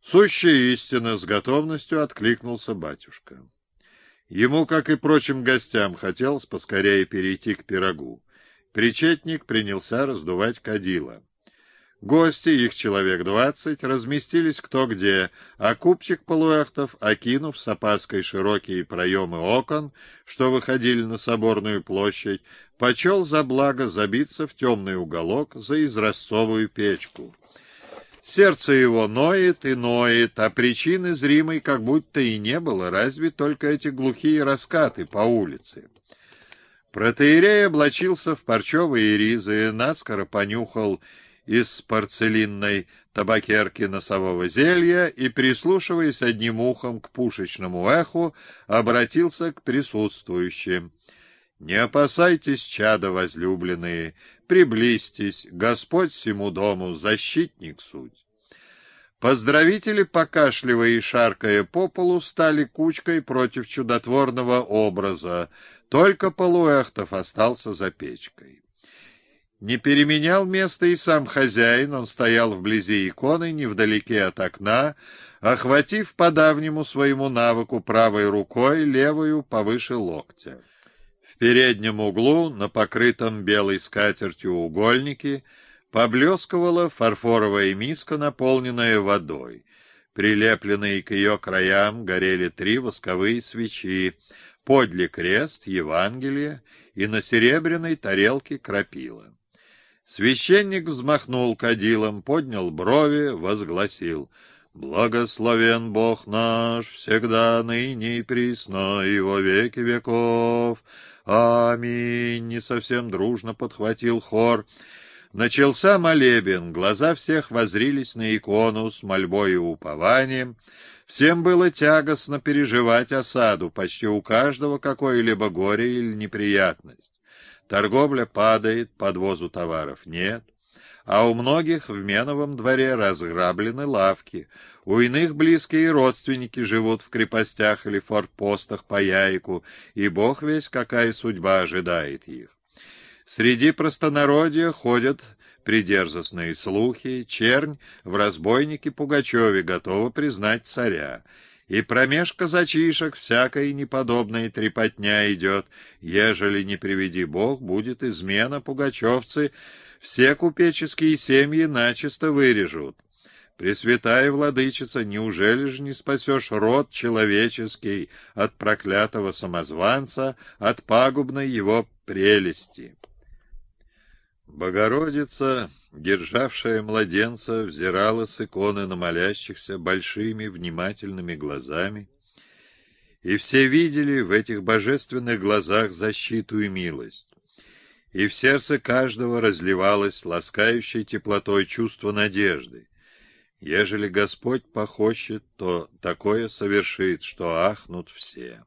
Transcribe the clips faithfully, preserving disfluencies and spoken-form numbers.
Сущая истина, с готовностью откликнулся батюшка. Ему, как и прочим гостям, хотелось поскорее перейти к пирогу. Причетник принялся раздувать кадила. Гости, их человек двадцать, разместились кто где, а купчик Полуэхтов, окинув с опаской широкие проемы окон, что выходили на Соборную площадь, почел за благо забиться в темный уголок за изразцовую печку. Сердце его ноет и ноет, а причины зримой как будто и не было, разве только эти глухие раскаты по улице. Протоиерей облачился в парчевые ризы, наскоро понюхал из порцелинной табакерки носового зелья и, прислушиваясь одним ухом к пушечному эху, обратился к присутствующим. «Не опасайтесь, чада возлюбленные, приблизьтесь, Господь всему дому, защитник суть». Поздравители, покашливая и шаркая по полу, стали кучкой против чудотворного образа, только Полуэхтов остался за печкой. Не переменял место и сам хозяин, он стоял вблизи иконы, невдалеке от окна, охватив по давнему своему навыку правой рукой, левую повыше локтя. В переднем углу, на покрытом белой скатертью угольнике, поблескивала фарфоровая миска, наполненная водой. Прилепленные к ее краям горели три восковые свечи, подле крест, Евангелие и на серебряной тарелке крапила. Священник взмахнул кадилом, поднял брови, возгласил: «Благословен Бог наш, всегда, ныне и присно, и во веки веков. Аминь!» Не совсем дружно подхватил хор. Начался молебен, глаза всех воззрились на икону с мольбой и упованием. Всем было тягостно переживать осаду, почти у каждого какое-либо горе или неприятность. Торговля падает, подвозу товаров нет, а у многих в Меновом дворе разграблены лавки, у иных близкие родственники живут в крепостях или форпостах по яйку, и бог весь какая судьба ожидает их. Среди простонародья ходят придерзостные слухи, чернь в разбойнике Пугачеве готова признать царя. И промеж казачишек всякая неподобная трепотня идет, ежели не приведи Бог, будет измена, пугачевцы все купеческие семьи начисто вырежут. Пресвятая владычица, неужели же не спасешь род человеческий от проклятого самозванца, от пагубной его прелести?» Богородица, державшая младенца, взирала с иконы на молящихся большими внимательными глазами, и все видели в этих божественных глазах защиту и милость, и в сердце каждого разливалось ласкающей теплотой чувство надежды. Ежели Господь похочет, то такое совершит, что ахнут все.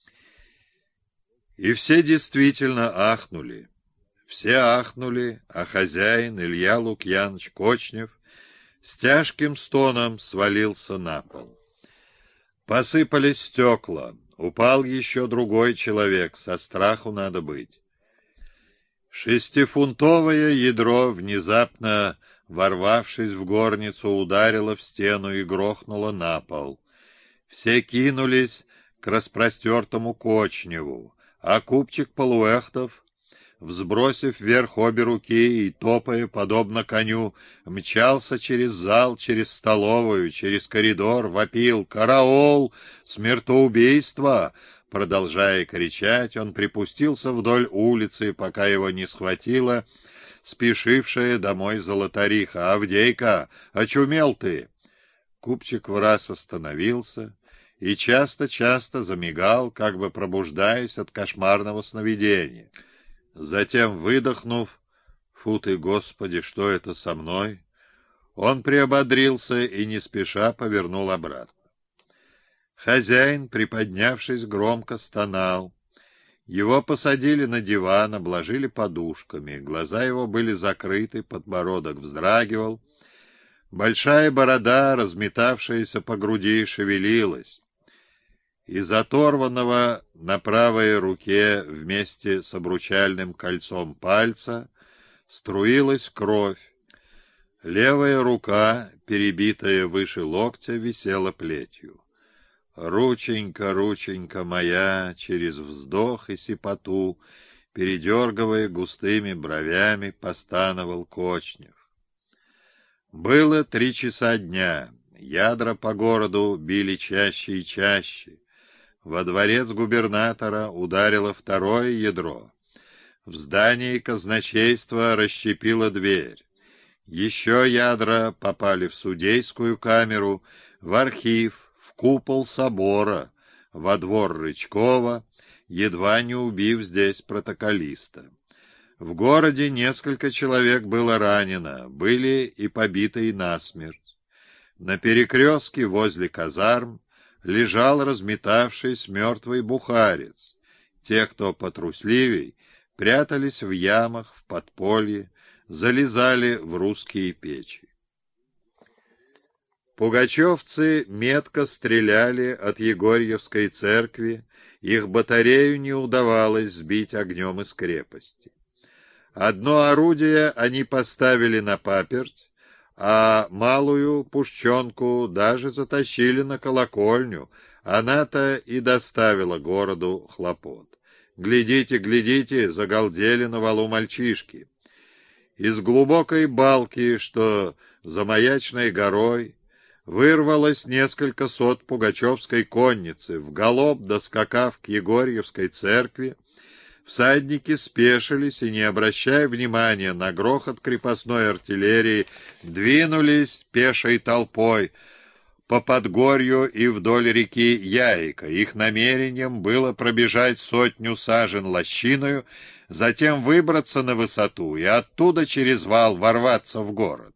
И все действительно ахнули. Все ахнули, а хозяин Илья Лукьяныч Кочнев с тяжким стоном свалился на пол. Посыпались стекла, упал еще другой человек, со страху надо быть. Шестифунтовое ядро, внезапно ворвавшись в горницу, ударило в стену и грохнуло на пол. Все кинулись к распростертому Кочневу, а купчик Полуэхтов, взбросив вверх обе руки и топая, подобно коню, мчался через зал, через столовую, через коридор, вопил: «Караул! Смертоубийство!» Продолжая кричать, он припустился вдоль улицы, пока его не схватила спешившая домой золотариха. «Авдейка, очумел ты!» Купчик враз остановился и часто-часто замигал, как бы пробуждаясь от кошмарного сновидения. Затем, выдохнув: «Фу ты, Господи, что это со мной?», он приободрился и не спеша повернул обратно. Хозяин, приподнявшись, громко стонал. Его посадили на диван, обложили подушками, глаза его были закрыты, подбородок вздрагивал. Большая борода, разметавшаяся по груди, шевелилась. Из оторванного на правой руке вместе с обручальным кольцом пальца струилась кровь. Левая рука, перебитая выше локтя, висела плетью. «Рученька, рученька моя!» через вздох и сипоту, передергивая густыми бровями, постановал Кочнев. Было три часа дня. Ядра по городу били чаще и чаще. Во дворец губернатора ударило второе ядро. В здании казначейства расщепила дверь. Еще ядра попали в судейскую камеру, в архив, в купол собора, во двор Рычкова, едва не убив здесь протоколиста. В городе несколько человек было ранено, были и побиты насмерть. На перекрестке возле казарм лежал разметавшись мертвый бухарец. Те, кто потрусливей, прятались в ямах, в подполье, залезали в русские печи. Пугачевцы метко стреляли от Егорьевской церкви, их батарею не удавалось сбить огнем из крепости. Одно орудие они поставили на паперть, а малую пушченку даже затащили на колокольню, она-то и доставила городу хлопот. Глядите, глядите, загалдели на валу мальчишки. Из глубокой балки, что за Маячной горой, вырвалось несколько сот пугачевской конницы. В галоп доскакав к Егорьевской церкви, всадники спешились и, не обращая внимания на грохот крепостной артиллерии, двинулись пешей толпой по Подгорью и вдоль реки Яйка. Их намерением было пробежать сотню сажен лощиною, затем выбраться на высоту и оттуда через вал ворваться в город.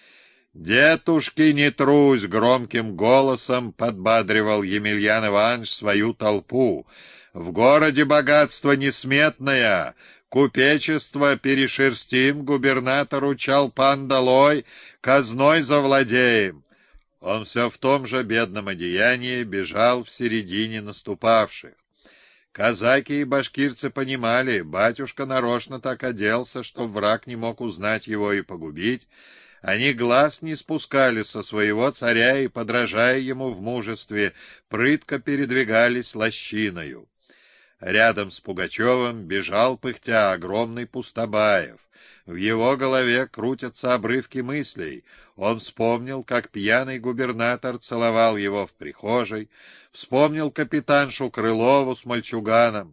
«Детушки, не трусь!» — громким голосом подбадривал Емельян Иванович свою толпу. «В городе богатство несметное, купечество перешерстим, губернатору Чалпан долой, казной завладеем». Он все в том же бедном одеянии бежал в середине наступавших. Казаки и башкирцы понимали, батюшка нарочно так оделся, что враг не мог узнать его и погубить. Они глаз не спускали со своего царя и, подражая ему в мужестве, прытко передвигались лощиною. Рядом с Пугачевым бежал пыхтя огромный Пустобаев. В его голове крутятся обрывки мыслей. Он вспомнил, как пьяный губернатор целовал его в прихожей, вспомнил капитаншу Крылову с мальчуганом,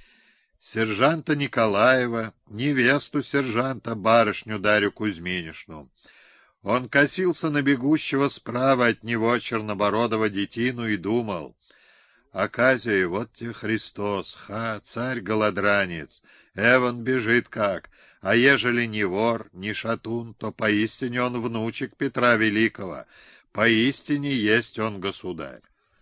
сержанта Николаева, невесту сержанта, барышню Дарью Кузьминишну. Он косился на бегущего справа от него чернобородого детину и думал: «Аказия, вот тебе Христос, ха, царь-голодранец, Эван бежит как, а ежели не вор, не шатун, то поистине он внучек Петра Великого, поистине есть он государь».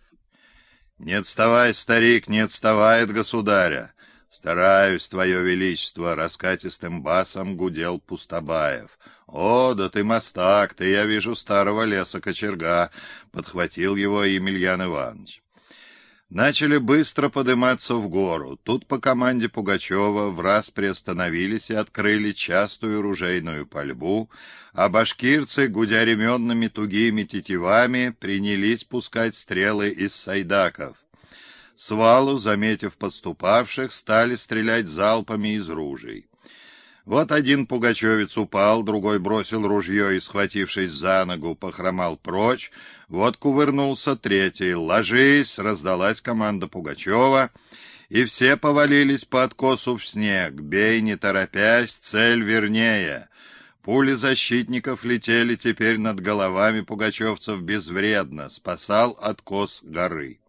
«Не отставай, старик, не отставай от государя!» «Стараюсь, твое величество!» — раскатистым басом гудел Пустобаев. «О, да ты мастак, ты, я вижу, старого леса кочерга!» — подхватил его Емельян Иванович. Начали быстро подниматься в гору. Тут по команде Пугачева враз приостановились и открыли частую ружейную пальбу, а башкирцы, гудя ременными тугими тетивами, принялись пускать стрелы из сайдаков. С валу, заметив подступавших, стали стрелять залпами из ружей. Вот один пугачевец упал, другой бросил ружье и, схватившись за ногу, похромал прочь. Вот кувырнулся третий. «Ложись!» — раздалась команда Пугачева, и все повалились по откосу в снег. «Бей, не торопясь, цель вернее!» Пули защитников летели теперь над головами пугачевцев безвредно, спасал откос горы.